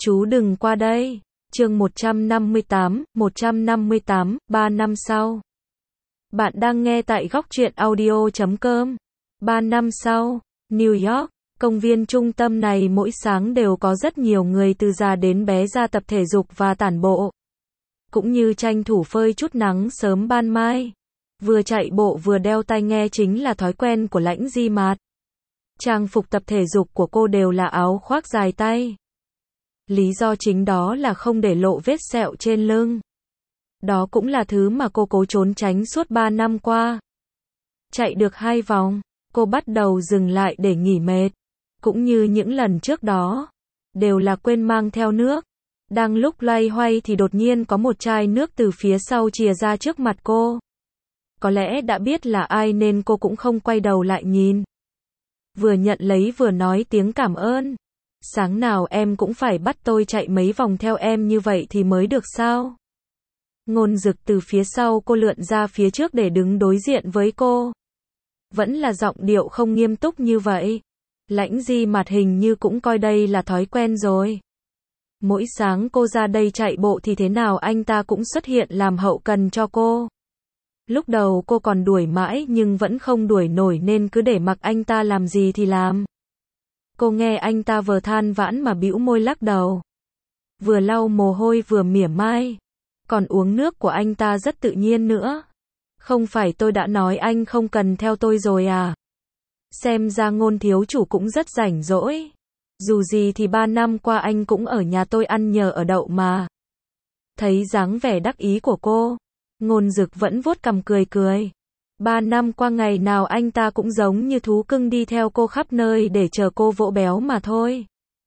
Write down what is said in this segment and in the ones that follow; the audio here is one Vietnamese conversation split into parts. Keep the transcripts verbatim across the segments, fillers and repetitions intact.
Chú đừng qua đây. Chương một trăm năm mươi tám, một trăm năm mươi tám, ba năm sau. Bạn đang nghe tại góc truyện audio chấm com. ba năm sau, New York, công viên trung tâm này mỗi sáng đều có rất nhiều người từ già đến bé ra tập thể dục và tản bộ. Cũng như tranh thủ phơi chút nắng sớm ban mai. Vừa chạy bộ vừa đeo tai nghe chính là thói quen của Lãnh Di Mạt. Trang phục tập thể dục của cô đều là áo khoác dài tay. Lý do chính đó là không để lộ vết sẹo trên lưng. Đó cũng là thứ mà cô cố trốn tránh suốt ba năm qua. Chạy được hai vòng, cô bắt đầu dừng lại để nghỉ mệt. Cũng như những lần trước đó, đều là quên mang theo nước. Đang lúc loay hoay thì đột nhiên có một chai nước từ phía sau chìa ra trước mặt cô. Có lẽ đã biết là ai nên cô cũng không quay đầu lại nhìn. Vừa nhận lấy vừa nói tiếng cảm ơn. Sáng nào em cũng phải bắt tôi chạy mấy vòng theo em như vậy thì mới được sao? Ngôn Dực từ phía sau cô lượn ra phía trước để đứng đối diện với cô. Vẫn là giọng điệu không nghiêm túc như vậy. Lãnh Di Mạt hình như cũng coi đây là thói quen rồi. Mỗi sáng cô ra đây chạy bộ thì thế nào anh ta cũng xuất hiện làm hậu cần cho cô. Lúc đầu cô còn đuổi mãi nhưng vẫn không đuổi nổi nên cứ để mặc anh ta làm gì thì làm. Cô nghe anh ta vừa than vãn mà bĩu môi lắc đầu. Vừa lau mồ hôi vừa mỉa mai. Còn uống nước của anh ta rất tự nhiên nữa. Không phải tôi đã nói anh không cần theo tôi rồi à? Xem ra Ngôn thiếu chủ cũng rất rảnh rỗi. Dù gì thì ba năm qua anh cũng ở nhà tôi ăn nhờ ở đậu mà. Thấy dáng vẻ đắc ý của cô, Ngôn Dực vẫn vuốt cằm cười cười. Ba năm qua ngày nào anh ta cũng giống như thú cưng đi theo cô khắp nơi để chờ cô vỗ béo mà thôi.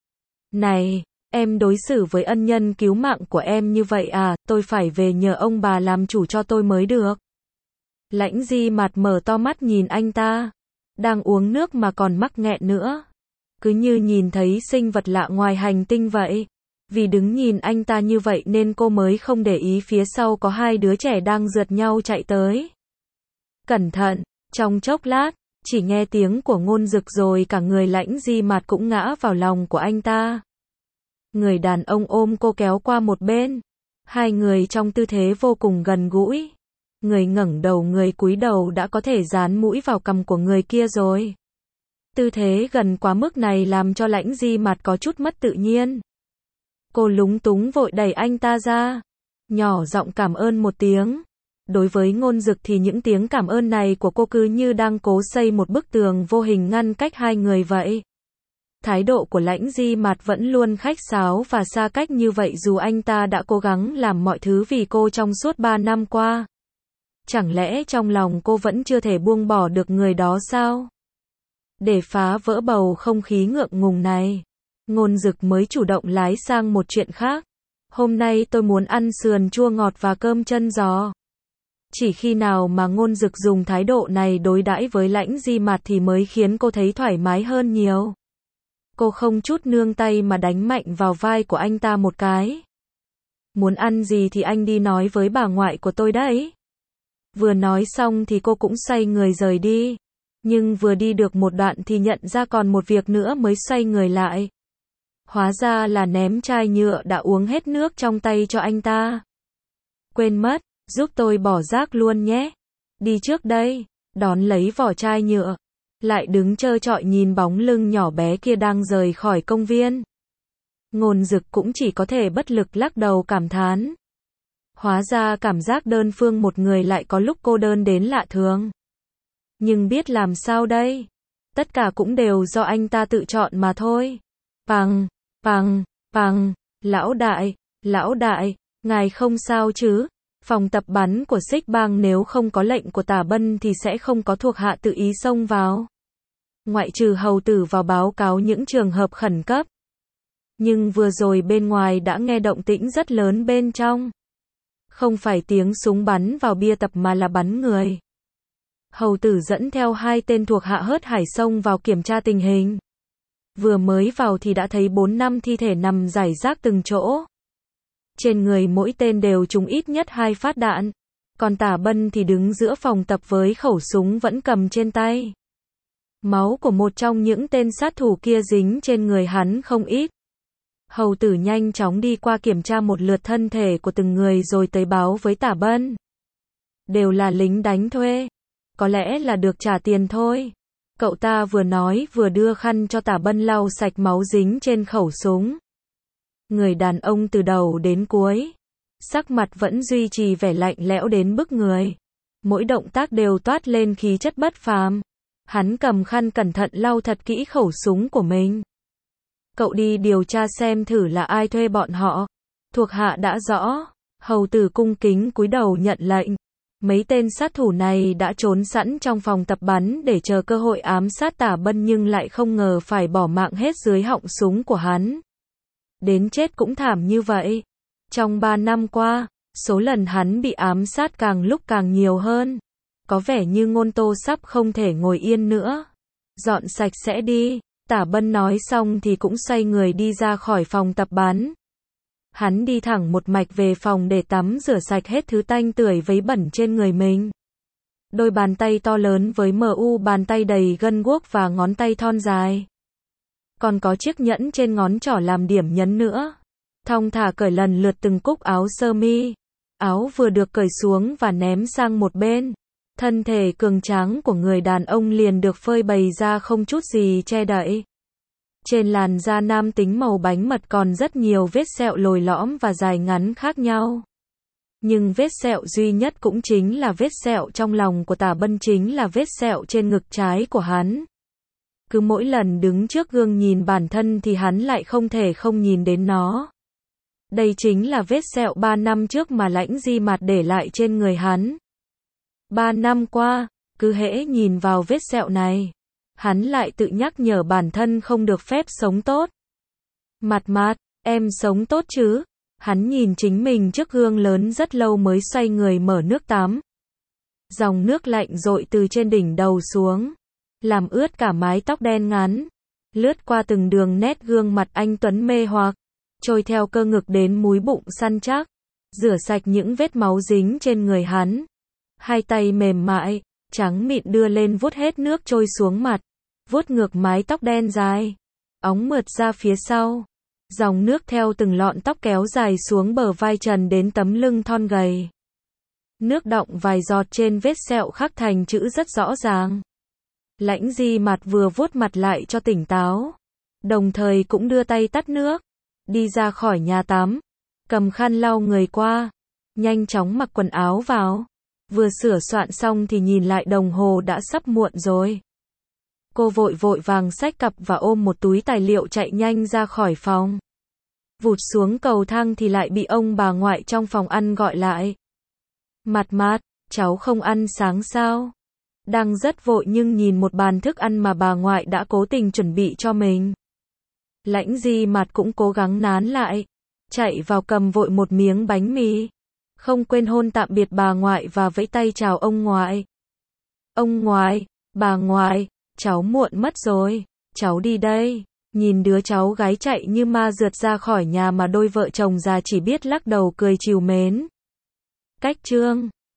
Này, em đối xử với ân nhân cứu mạng của em như vậy à, tôi phải về nhờ ông bà làm chủ cho tôi mới được. Lãnh Di Mạt mở to mắt nhìn anh ta. Đang uống nước mà còn mắc nghẹn nữa. Cứ như nhìn thấy sinh vật lạ ngoài hành tinh vậy. Vì đứng nhìn anh ta như vậy nên cô mới không để ý phía sau có hai đứa trẻ đang rượt nhau chạy tới. Cẩn thận, trong chốc lát, chỉ nghe tiếng của Ngôn Dực rồi cả người Lãnh Di Mạt cũng ngã vào lòng của anh ta. Người đàn ông ôm cô kéo qua một bên. Hai người trong tư thế vô cùng gần gũi. Người ngẩng đầu người cúi đầu đã có thể dán mũi vào cằm của người kia rồi. Tư thế gần quá mức này làm cho Lãnh Di Mạt có chút mất tự nhiên. Cô lúng túng vội đẩy anh ta ra. Nhỏ giọng cảm ơn một tiếng. Đối với Ngôn Dực thì những tiếng cảm ơn này của cô cứ như đang cố xây một bức tường vô hình ngăn cách hai người vậy. Thái độ của Lãnh Di Mạt vẫn luôn khách sáo và xa cách như vậy dù anh ta đã cố gắng làm mọi thứ vì cô trong suốt ba năm qua. Chẳng lẽ trong lòng cô vẫn chưa thể buông bỏ được người đó sao? Để phá vỡ bầu không khí ngượng ngùng này, Ngôn Dực mới chủ động lái sang một chuyện khác. Hôm nay tôi muốn ăn sườn chua ngọt và cơm chân giò. Chỉ khi nào mà Ngôn Dực dùng thái độ này đối đãi với Lãnh Di Mạt thì mới khiến cô thấy thoải mái hơn nhiều. Cô không chút nương tay mà đánh mạnh vào vai của anh ta một cái. Muốn ăn gì thì anh đi nói với bà ngoại của tôi đấy. Vừa nói xong thì cô cũng xoay người rời đi. Nhưng vừa đi được một đoạn thì nhận ra còn một việc nữa mới xoay người lại. Hóa ra là ném chai nhựa đã uống hết nước trong tay cho anh ta. Quên mất, giúp tôi bỏ rác luôn nhé. Đi trước đây, đón lấy vỏ chai nhựa. Lại đứng trơ trọi nhìn bóng lưng nhỏ bé kia đang rời khỏi công viên. Ngôn Dực cũng chỉ có thể bất lực lắc đầu cảm thán. Hóa ra cảm giác đơn phương một người lại có lúc cô đơn đến lạ thường. Nhưng biết làm sao đây? Tất cả cũng đều do anh ta tự chọn mà thôi. Pằng, pằng, pằng, lão đại, lão đại, ngài không sao chứ? Phòng tập bắn của Xích Bang nếu không có lệnh của Tả Bân thì sẽ không có thuộc hạ tự ý xông vào. Ngoại trừ hầu tử vào báo cáo những trường hợp khẩn cấp. Nhưng vừa rồi bên ngoài đã nghe động tĩnh rất lớn bên trong. Không phải tiếng súng bắn vào bia tập mà là bắn người. Hầu tử dẫn theo hai tên thuộc hạ hớt hải xông vào kiểm tra tình hình. Vừa mới vào thì đã thấy bốn năm thi thể nằm rải rác từng chỗ. Trên người mỗi tên đều trúng ít nhất hai phát đạn. Còn Tả Bân thì đứng giữa phòng tập với khẩu súng vẫn cầm trên tay. Máu của một trong những tên sát thủ kia dính trên người hắn không ít. Hầu tử nhanh chóng đi qua kiểm tra một lượt thân thể của từng người rồi tới báo với Tả Bân. Đều là lính đánh thuê. Có lẽ là được trả tiền thôi. Cậu ta vừa nói vừa đưa khăn cho Tả Bân lau sạch máu dính trên khẩu súng. Người đàn ông từ đầu đến cuối, sắc mặt vẫn duy trì vẻ lạnh lẽo đến bức người. Mỗi động tác đều toát lên khí chất bất phàm. Hắn cầm khăn cẩn thận lau thật kỹ khẩu súng của mình. Cậu đi điều tra xem thử là ai thuê bọn họ. Thuộc hạ đã rõ. Hầu tử cung kính cúi đầu nhận lệnh. Mấy tên sát thủ này đã trốn sẵn trong phòng tập bắn để chờ cơ hội ám sát Tả Bân nhưng lại không ngờ phải bỏ mạng hết dưới họng súng của hắn. Đến chết cũng thảm như vậy. Trong ba năm qua, số lần hắn bị ám sát càng lúc càng nhiều hơn. Có vẻ như Ngôn Tô sắp không thể ngồi yên nữa. Dọn sạch sẽ đi. Tả Bân nói xong thì cũng xoay người đi ra khỏi phòng tập bắn. Hắn đi thẳng một mạch về phòng để tắm rửa sạch hết thứ tanh tưởi vấy bẩn trên người mình. Đôi bàn tay to lớn với mờ u bàn tay đầy gân guốc và ngón tay thon dài. Còn có chiếc nhẫn trên ngón trỏ làm điểm nhấn nữa. Thong thả cởi lần lượt từng cúc áo sơ mi. Áo vừa được cởi xuống và ném sang một bên. Thân thể cường tráng của người đàn ông liền được phơi bày ra không chút gì che đậy. Trên làn da nam tính màu bánh mật còn rất nhiều vết sẹo lồi lõm và dài ngắn khác nhau. Nhưng vết sẹo duy nhất cũng chính là vết sẹo trong lòng của Tả Bân, chính là vết sẹo trên ngực trái của hắn. Cứ mỗi lần đứng trước gương nhìn bản thân thì hắn lại không thể không nhìn đến nó. Đây chính là vết sẹo ba năm trước mà Lãnh Di Mạt để lại trên người hắn. Ba năm qua, cứ hễ nhìn vào vết sẹo này, hắn lại tự nhắc nhở bản thân không được phép sống tốt. Mạt Mạt, em sống tốt chứ? Hắn nhìn chính mình trước gương lớn rất lâu mới xoay người mở nước tắm. Dòng nước lạnh dội từ trên đỉnh đầu xuống, làm ướt cả mái tóc đen ngắn, lướt qua từng đường nét gương mặt anh tuấn mê hoặc, trôi theo cơ ngực đến múi bụng săn chắc, rửa sạch những vết máu dính trên người hắn. Hai tay mềm mại, trắng mịn đưa lên vuốt hết nước trôi xuống mặt, vuốt ngược mái tóc đen dài, óng mượt ra phía sau. Dòng nước theo từng lọn tóc kéo dài xuống bờ vai trần đến tấm lưng thon gầy. Nước đọng vài giọt trên vết sẹo khắc thành chữ rất rõ ràng. Lãnh Di Mạt vừa vuốt mặt lại cho tỉnh táo, đồng thời cũng đưa tay tắt nước, đi ra khỏi nhà tắm, cầm khăn lau người qua, nhanh chóng mặc quần áo vào. Vừa sửa soạn xong thì nhìn lại đồng hồ đã sắp muộn rồi. Cô vội vội vàng xách cặp và ôm một túi tài liệu chạy nhanh ra khỏi phòng. Vụt xuống cầu thang thì lại bị ông bà ngoại trong phòng ăn gọi lại. Mạt Mạt, cháu không ăn sáng sao? Đang rất vội nhưng nhìn một bàn thức ăn mà bà ngoại đã cố tình chuẩn bị cho mình. Lãnh Di Mạt cũng cố gắng nán lại, chạy vào cầm vội một miếng bánh mì. Không quên hôn tạm biệt bà ngoại và vẫy tay chào ông ngoại. Ông ngoại, bà ngoại, cháu muộn mất rồi, cháu đi đây. Nhìn đứa cháu gái chạy như ma rượt ra khỏi nhà mà đôi vợ chồng già chỉ biết lắc đầu cười trìu mến. Cách chương